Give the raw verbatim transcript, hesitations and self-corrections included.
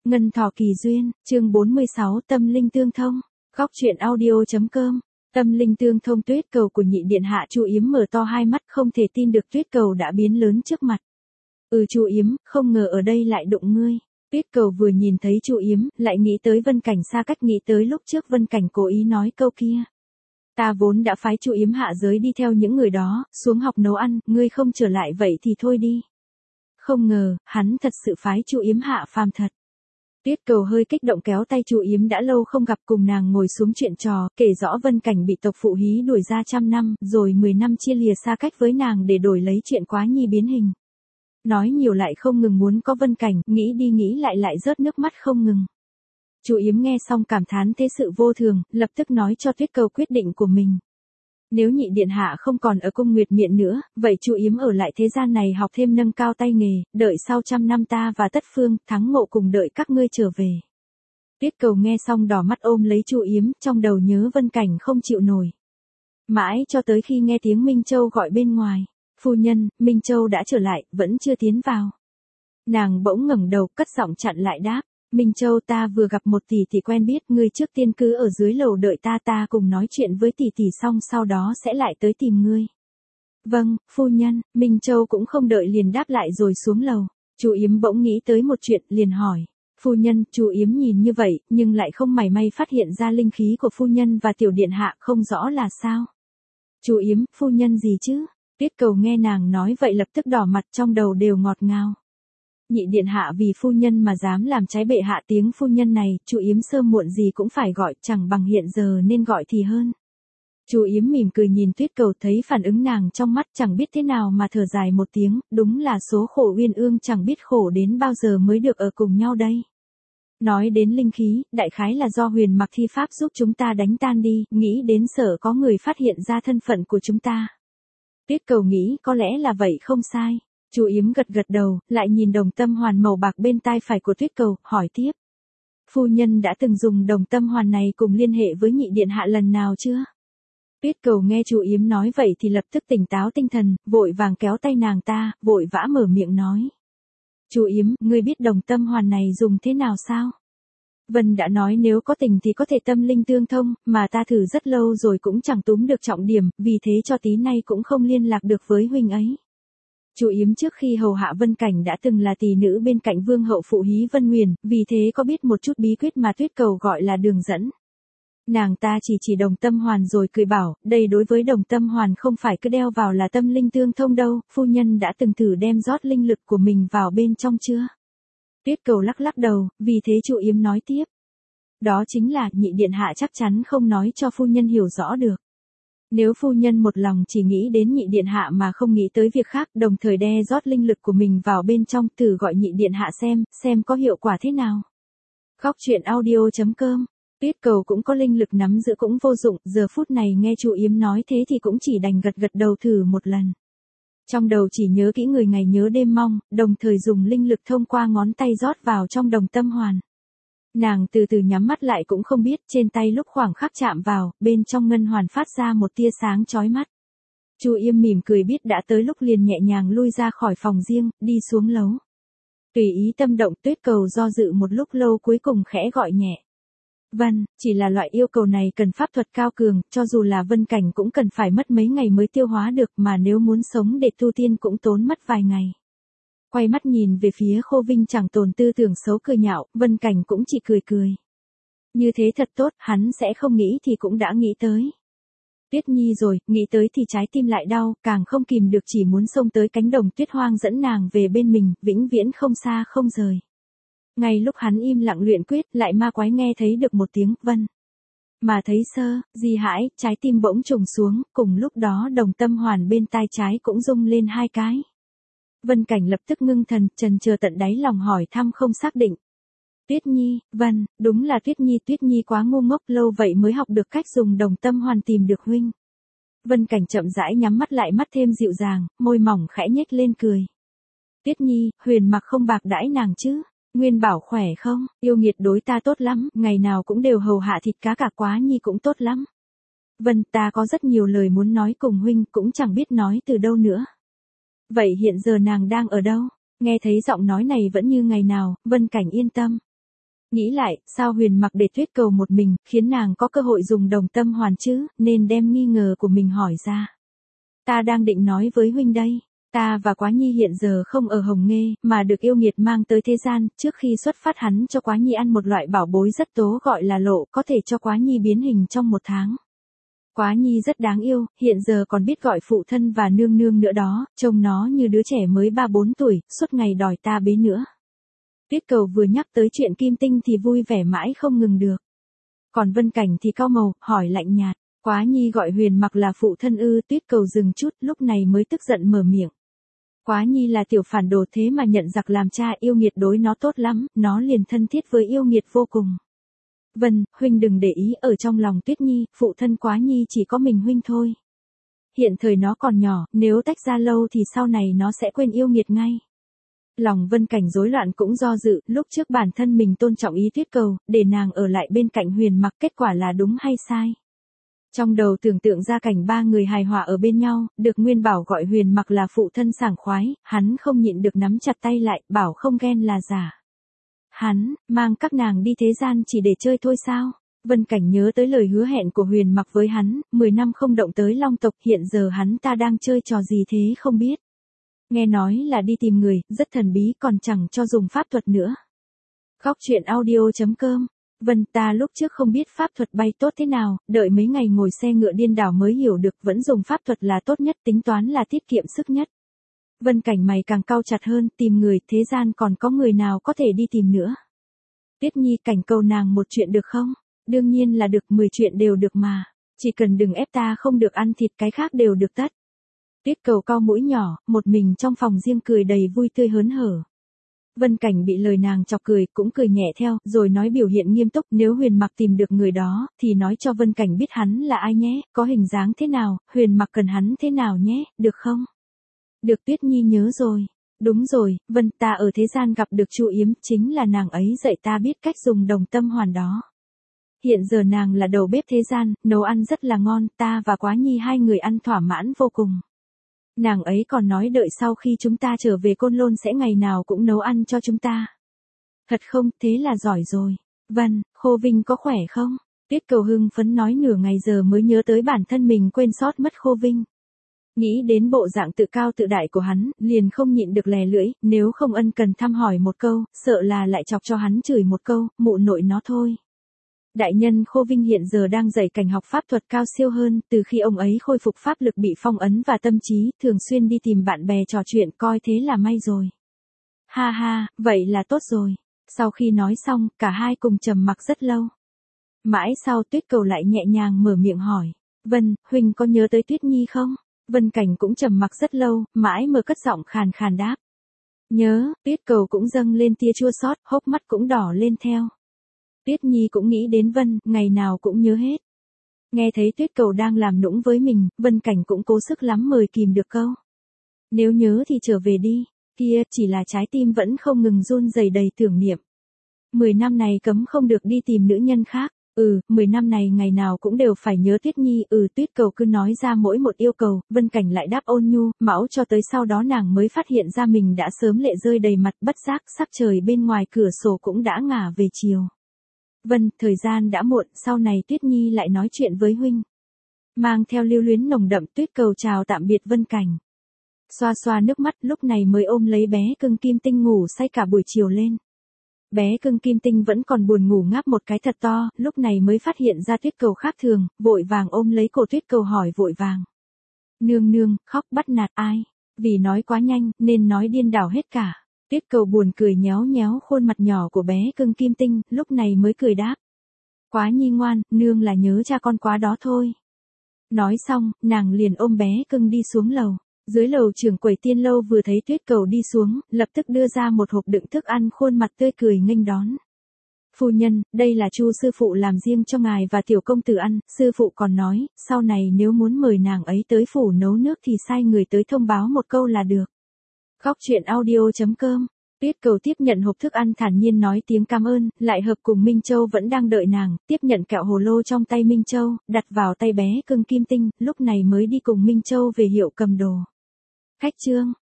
Ngân thọ kỳ duyên, chương bốn mươi sáu tâm linh tương thông, góc truyện audio.com, tâm linh tương thông. Tuyết cầu của nhị điện hạ. Chu Yếm mở to hai mắt không thể tin được tuyết cầu đã biến lớn trước mặt. Ừ Chu Yếm, không ngờ ở đây lại đụng ngươi. Tuyết cầu vừa nhìn thấy Chu Yếm, lại nghĩ tới Vân Cảnh, xa cách nghĩ tới lúc trước Vân Cảnh cố ý nói câu kia. Ta vốn đã phái Chu Yếm hạ giới đi theo những người đó, xuống học nấu ăn, ngươi không trở lại vậy thì thôi đi. Không ngờ, hắn thật sự phái Chu Yếm hạ phàm thật. Tuyết cầu hơi kích động kéo tay Chu Yếm đã lâu không gặp, cùng nàng ngồi xuống chuyện trò, kể rõ Vân Cảnh bị tộc Phụ Hí đuổi ra trăm năm, rồi mười năm chia lìa xa cách với nàng để đổi lấy chuyện Quá Nhi biến hình. Nói nhiều lại không ngừng muốn có Vân Cảnh, nghĩ đi nghĩ lại lại rớt nước mắt không ngừng. Chu Yếm nghe xong cảm thán thế sự vô thường, lập tức nói cho Tuyết cầu quyết định của mình. Nếu nhị điện hạ không còn ở cung Nguyệt Miện nữa, vậy Chu Yếm ở lại thế gian này học thêm nâng cao tay nghề, đợi sau trăm năm ta và Tất Phương, Thắng Ngộ cùng đợi các ngươi trở về. Tuyết cầu nghe xong đỏ mắt ôm lấy Chu Yếm, trong đầu nhớ Vân Cảnh không chịu nổi. Mãi cho tới khi nghe tiếng Minh Châu gọi bên ngoài. Phu nhân, Minh Châu đã trở lại, vẫn chưa tiến vào. Nàng bỗng ngẩng đầu, cất giọng chặn lại đáp. Minh Châu, ta vừa gặp một tỷ tỷ quen biết, ngươi trước tiên cứ ở dưới lầu đợi ta, ta cùng nói chuyện với tỷ tỷ xong sau đó sẽ lại tới tìm ngươi. Vâng, phu nhân. Minh Châu cũng không đợi liền đáp lại rồi xuống lầu. Chu Yếm bỗng nghĩ tới một chuyện, liền hỏi. Phu nhân, Chu Yếm nhìn như vậy, nhưng lại không mảy may phát hiện ra linh khí của phu nhân và tiểu điện hạ, không rõ là sao. Chu Yếm, phu nhân gì chứ? Tuyết cầu nghe nàng nói vậy lập tức đỏ mặt, trong đầu đều ngọt ngào. Nhị điện hạ vì phu nhân mà dám làm trái bệ hạ, tiếng phu nhân này, Chu Yếm sớm muộn gì cũng phải gọi, chẳng bằng hiện giờ nên gọi thì hơn. Chu Yếm mỉm cười nhìn Tuyết cầu, thấy phản ứng nàng trong mắt chẳng biết thế nào mà thở dài một tiếng, đúng là số khổ uyên ương, chẳng biết khổ đến bao giờ mới được ở cùng nhau đây. Nói đến linh khí, đại khái là do Huyền Mặc thi pháp giúp chúng ta đánh tan đi, nghĩ đến sợ có người phát hiện ra thân phận của chúng ta. Tuyết cầu nghĩ có lẽ là vậy không sai. Chu Yếm gật gật đầu, lại nhìn đồng tâm hoàn màu bạc bên tai phải của Tuyết cầu, hỏi tiếp. Phu nhân đã từng dùng đồng tâm hoàn này cùng liên hệ với nhị điện hạ lần nào chưa? Tuyết cầu nghe Chu Yếm nói vậy thì lập tức tỉnh táo tinh thần, vội vàng kéo tay nàng ta, vội vã mở miệng nói. Chu Yếm, ngươi biết đồng tâm hoàn này dùng thế nào sao? Vân đã nói nếu có tình thì có thể tâm linh tương thông, mà ta thử rất lâu rồi cũng chẳng túm được trọng điểm, vì thế cho tí nay cũng không liên lạc được với huynh ấy. Chu Yếm trước khi hầu hạ Vân Cảnh đã từng là tỷ nữ bên cạnh vương hậu Phụ Hí Vân Nguyền, vì thế có biết một chút bí quyết mà Tuyết cầu gọi là đường dẫn. Nàng ta chỉ chỉ đồng tâm hoàn rồi cười bảo, đây đối với đồng tâm hoàn không phải cứ đeo vào là tâm linh tương thông đâu, phu nhân đã từng thử đem rót linh lực của mình vào bên trong chưa? Tuyết cầu lắc lắc đầu, vì thế Chu Yếm nói tiếp. Đó chính là, nhị điện hạ chắc chắn không nói cho phu nhân hiểu rõ được. Nếu phu nhân một lòng chỉ nghĩ đến nhị điện hạ mà không nghĩ tới việc khác, đồng thời đe rót linh lực của mình vào bên trong, thử gọi nhị điện hạ xem, xem có hiệu quả thế nào. Góc truyện audio.com, Tuyết cầu cũng có linh lực nắm giữ cũng vô dụng, giờ phút này nghe Chu Yếm nói thế thì cũng chỉ đành gật gật đầu thử một lần. Trong đầu chỉ nhớ kỹ người ngày nhớ đêm mong, đồng thời dùng linh lực thông qua ngón tay rót vào trong đồng tâm hoàn. Nàng từ từ nhắm mắt lại cũng không biết trên tay lúc khoảng khắc chạm vào, bên trong ngân hoàn phát ra một tia sáng chói mắt. Chu Yếm mỉm cười biết đã tới lúc liền nhẹ nhàng lui ra khỏi phòng riêng, đi xuống lầu. Tùy ý tâm động. Tuyết cầu do dự một lúc lâu cuối cùng khẽ gọi nhẹ. Vân, chỉ là loại yêu cầu này cần pháp thuật cao cường, cho dù là Vân Cảnh cũng cần phải mất mấy ngày mới tiêu hóa được, mà nếu muốn sống để tu tiên cũng tốn mất vài ngày. Quay mắt nhìn về phía Khô Vinh chẳng tồn tư tưởng xấu cười nhạo, Vân Cảnh cũng chỉ cười cười. Như thế thật tốt, hắn sẽ không nghĩ thì cũng đã nghĩ tới. Tuyết Nhi rồi, nghĩ tới thì trái tim lại đau, càng không kìm được chỉ muốn xông tới cánh đồng tuyết hoang dẫn nàng về bên mình, vĩnh viễn không xa không rời. Ngay lúc hắn im lặng luyện quyết, lại ma quái nghe thấy được một tiếng Vân. Mà thấy sơ, di hãi, trái tim bỗng trùng xuống, cùng lúc đó đồng tâm hoàn bên tai trái cũng rung lên hai cái. Vân Cảnh lập tức ngưng thần, trần chờ tận đáy lòng hỏi thăm không xác định. Tuyết Nhi, Vân, đúng là Tuyết Nhi, Tuyết Nhi quá ngu ngốc, lâu vậy mới học được cách dùng đồng tâm hoàn tìm được huynh. Vân Cảnh chậm rãi nhắm mắt lại, mắt thêm dịu dàng, môi mỏng khẽ nhếch lên cười. Tuyết Nhi, Huyền Mặc không bạc đãi nàng chứ? Nguyên Bảo khỏe không? Yêu nghiệt đối ta tốt lắm, ngày nào cũng đều hầu hạ thịt cá cả, Quá Nhi cũng tốt lắm. Vân, ta có rất nhiều lời muốn nói cùng huynh, cũng chẳng biết nói từ đâu nữa. Vậy hiện giờ nàng đang ở đâu? Nghe thấy giọng nói này vẫn như ngày nào, Vân Cảnh yên tâm. Nghĩ lại, sao Huyền Mặc để Tuyết Cầu một mình, khiến nàng có cơ hội dùng đồng tâm hoàn chứ, nên đem nghi ngờ của mình hỏi ra. Ta đang định nói với huynh đây. Ta và Quá Nhi hiện giờ không ở Hồng Nghê, mà được yêu nghiệt mang tới thế gian, trước khi xuất phát hắn cho Quá Nhi ăn một loại bảo bối rất tố gọi là lộ, có thể cho Quá Nhi biến hình trong một tháng. Quá Nhi rất đáng yêu, hiện giờ còn biết gọi phụ thân và nương nương nữa đó, trông nó như đứa trẻ mới ba bốn tuổi, suốt ngày đòi ta bế nữa. Tuyết Cầu vừa nhắc tới chuyện Kim Tinh thì vui vẻ mãi không ngừng được. Còn Vân Cảnh thì cau màu, hỏi lạnh nhạt, Quá Nhi gọi Huyền Mặc là phụ thân ư? Tuyết Cầu dừng chút, lúc này mới tức giận mở miệng. Quá Nhi là tiểu phản đồ thế mà nhận giặc làm cha, yêu nghiệt đối nó tốt lắm, nó liền thân thiết với yêu nghiệt vô cùng. Vân, huynh đừng để ý, ở trong lòng Tuyết Nhi, phụ thân Quá Nhi chỉ có mình huynh thôi. Hiện thời nó còn nhỏ, nếu tách ra lâu thì sau này nó sẽ quên yêu nghiệt ngay. Lòng Vân Cảnh rối loạn cũng do dự, lúc trước bản thân mình tôn trọng ý Tuyết Cầu, để nàng ở lại bên cạnh Huyền Mặc, kết quả là đúng hay sai. Trong đầu tưởng tượng ra cảnh ba người hài hòa ở bên nhau, được Nguyên Bảo gọi Huyền Mặc là phụ thân sảng khoái, hắn không nhịn được nắm chặt tay lại, bảo không ghen là giả. Hắn, mang các nàng đi thế gian chỉ để chơi thôi sao? Vân Cảnh nhớ tới lời hứa hẹn của Huyền Mặc với hắn, mười năm không động tới Long tộc, hiện giờ hắn ta đang chơi trò gì thế không biết. Nghe nói là đi tìm người, rất thần bí, còn chẳng cho dùng pháp thuật nữa. Góc truyện audio chấm com. Vân, ta lúc trước không biết pháp thuật bay tốt thế nào, đợi mấy ngày ngồi xe ngựa điên đảo mới hiểu được, vẫn dùng pháp thuật là tốt nhất, tính toán là tiết kiệm sức nhất. Vân Cảnh mày càng cau chặt hơn, tìm người, thế gian còn có người nào có thể đi tìm nữa. Tuyết Nhi, Cảnh cầu nàng một chuyện được không? Đương nhiên là được, mười chuyện đều được mà. Chỉ cần đừng ép ta không được ăn thịt, cái khác đều được tất. Tuyết Cầu cau mũi nhỏ, một mình trong phòng riêng cười đầy vui tươi hớn hở. Vân Cảnh bị lời nàng chọc cười, cũng cười nhẹ theo, rồi nói biểu hiện nghiêm túc, nếu Huyền Mặc tìm được người đó, thì nói cho Vân Cảnh biết hắn là ai nhé, có hình dáng thế nào, Huyền Mặc cần hắn thế nào nhé, được không? Được, Tuyết Nhi nhớ rồi. Đúng rồi, Vân, ta ở thế gian gặp được Chu Yếm, chính là nàng ấy dạy ta biết cách dùng đồng tâm hoàn đó. Hiện giờ nàng là đầu bếp thế gian, nấu ăn rất là ngon, ta và Quá Nhi hai người ăn thỏa mãn vô cùng. Nàng ấy còn nói đợi sau khi chúng ta trở về Côn Lôn sẽ ngày nào cũng nấu ăn cho chúng ta. Thật không, thế là giỏi rồi. Vân, Khô Vinh có khỏe không? Tuyết Cầu hưng phấn nói nửa ngày giờ mới nhớ tới bản thân mình quên sót mất Khô Vinh. Nghĩ đến bộ dạng tự cao tự đại của hắn, liền không nhịn được lè lưỡi, nếu không ân cần thăm hỏi một câu, sợ là lại chọc cho hắn chửi một câu, mụ nội nó thôi. Đại nhân Khô Vinh hiện giờ đang dạy Cảnh học pháp thuật cao siêu hơn, từ khi ông ấy khôi phục pháp lực bị phong ấn và tâm trí, thường xuyên đi tìm bạn bè trò chuyện, coi thế là may rồi. Ha ha, vậy là tốt rồi. Sau khi nói xong, cả hai cùng trầm mặc rất lâu. Mãi sau Tuyết Cầu lại nhẹ nhàng mở miệng hỏi, Vân, huynh có nhớ tới Tuyết Nhi không? Vân Cảnh cũng trầm mặc rất lâu, mãi mới cất giọng khàn khàn đáp. Nhớ, Tuyết Cầu cũng dâng lên tia chua xót, hốc mắt cũng đỏ lên theo. Tuyết Nhi cũng nghĩ đến Vân, ngày nào cũng nhớ hết. Nghe thấy Tuyết Cầu đang làm nũng với mình, Vân Cảnh cũng cố sức lắm mời kìm được câu. Nếu nhớ thì trở về đi, kia chỉ là trái tim vẫn không ngừng run rẩy đầy tưởng niệm. Mười năm này cấm không được đi tìm nữ nhân khác, ừ, mười năm này ngày nào cũng đều phải nhớ Tuyết Nhi, ừ. Tuyết Cầu cứ nói ra mỗi một yêu cầu, Vân Cảnh lại đáp ôn nhu, mãi cho tới sau đó nàng mới phát hiện ra mình đã sớm lệ rơi đầy mặt, bất giác sắc trời bên ngoài cửa sổ cũng đã ngả về chiều. Vân, thời gian đã muộn, sau này Tuyết Nhi lại nói chuyện với huynh. Mang theo lưu luyến nồng đậm, Tuyết Cầu chào tạm biệt Vân Cảnh. Xoa xoa nước mắt, lúc này mới ôm lấy bé cưng Kim Tinh ngủ say cả buổi chiều lên. Bé cưng Kim Tinh vẫn còn buồn ngủ ngáp một cái thật to, lúc này mới phát hiện ra Tuyết Cầu khác thường, vội vàng ôm lấy cổ Tuyết Cầu hỏi vội vàng. Nương nương, khóc bắt nạt ai? Vì nói quá nhanh, nên nói điên đảo hết cả. Tuyết Cầu buồn cười nhéo nhéo khuôn mặt nhỏ của bé cưng Kim Tinh, lúc này mới cười đáp. Quá Nhi ngoan, nương là nhớ cha con quá đó thôi. Nói xong, nàng liền ôm bé cưng đi xuống lầu. Dưới lầu trưởng quầy Tiên Lâu vừa thấy Tuyết Cầu đi xuống, lập tức đưa ra một hộp đựng thức ăn, khuôn mặt tươi cười nghênh đón. Phu nhân, đây là Chu sư phụ làm riêng cho ngài và tiểu công tử ăn, sư phụ còn nói, sau này nếu muốn mời nàng ấy tới phủ nấu nước thì sai người tới thông báo một câu là được. Góc truyện audio chấm com. Tuyết Cầu tiếp nhận hộp thức ăn thản nhiên nói tiếng cảm ơn, lại hợp cùng Minh Châu vẫn đang đợi nàng, tiếp nhận kẹo hồ lô trong tay Minh Châu, đặt vào tay bé cưng Kim Tinh, lúc này mới đi cùng Minh Châu về hiệu cầm đồ. Khách trương.